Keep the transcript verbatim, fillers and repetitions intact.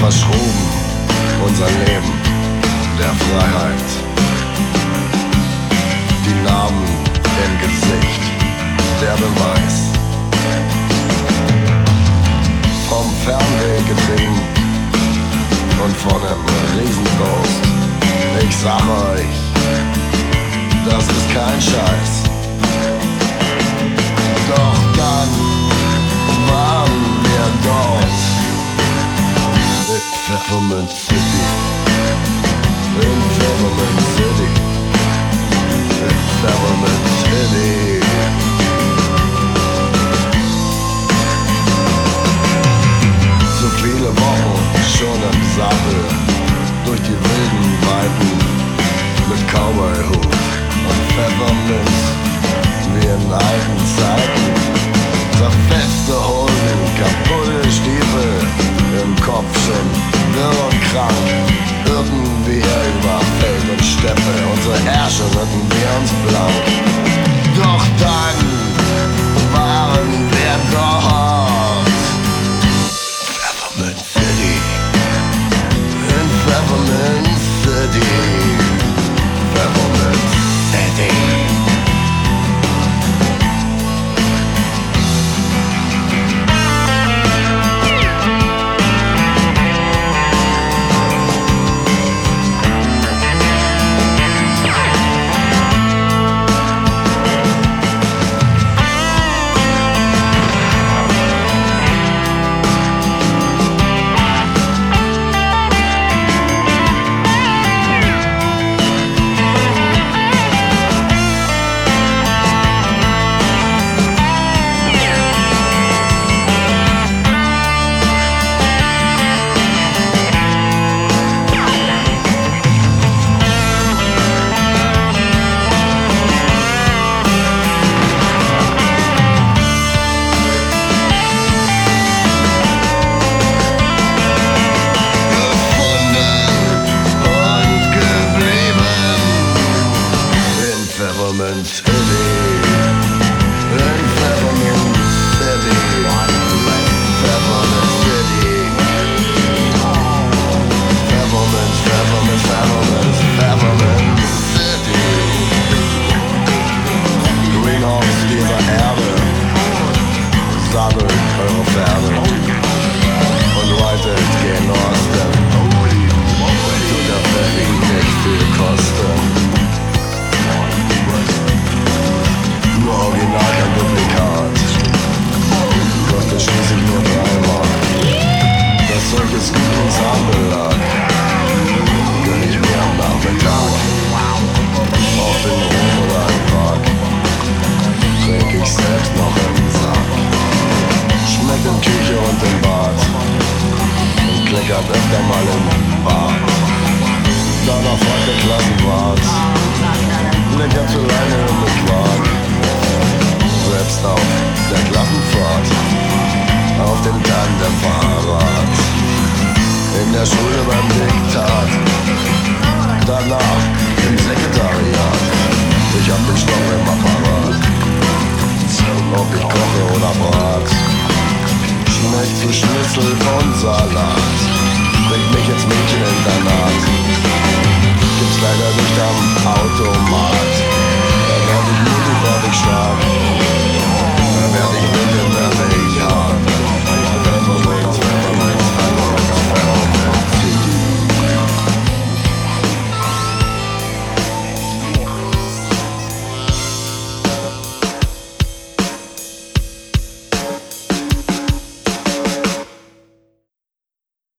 verschroben, unser Leben der Freiheit. Die Narben im Gesicht, der Beweis. Vom Fernweh getrieben und von einem Riesentoast. Ich sag euch, das ist kein Scheiß. Doch dann waren wir dort in Pfefferminz City. In Pfefferminz City. In Pfefferminz City. So viele Wochen schon im Sattel, durch die wilden Weiten mit Cowboy-Hut und Pfefferminz wie in alten Zeiten. Zerfetzte Hosen, kaputte Stiefel, im Kopf schon wirr und krank. Irrten wir über Feld und Steppe, unsere Ärsche ritten wir uns blank. Doch dann waren wir dort. Pfefferminz City. In Pfefferminz City. Pfefferminz City. Pfefferminz City. In Pfefferminz City. Pfefferminz City. Pfefferminz, Pfefferminz, Pfefferminz, Pfefferminz City. Greenhouse dieser Erde. Sammelt eure Pferde und reitet gen Osten. Tut der Pfeffi nicht viel kosten. Nur Original, kein Duplikat. Kostet schließlich nur dreimal. Das Zeug ist gut ins Handbelag. Gönn ich mir am Nachmittag. Ob in Rom oder im Park. Trink ich selbst noch im Sack. Schmeckt in Küche und im Bad. Und kleckert öfter mal im Bad. Danach fragt der Klassenwart. Lecker zu Leine mit Quark. Selbst auf der Klassenfahrt, auf dem Tandemfahrrad, in der Schule beim Diktat, danach im Sekretariat. Ich hab den Stoff im Apparat, ob ich koche oder brat. Schmeckt wie Schnitzel und Salat, bringt mich ins Mädcheninternat.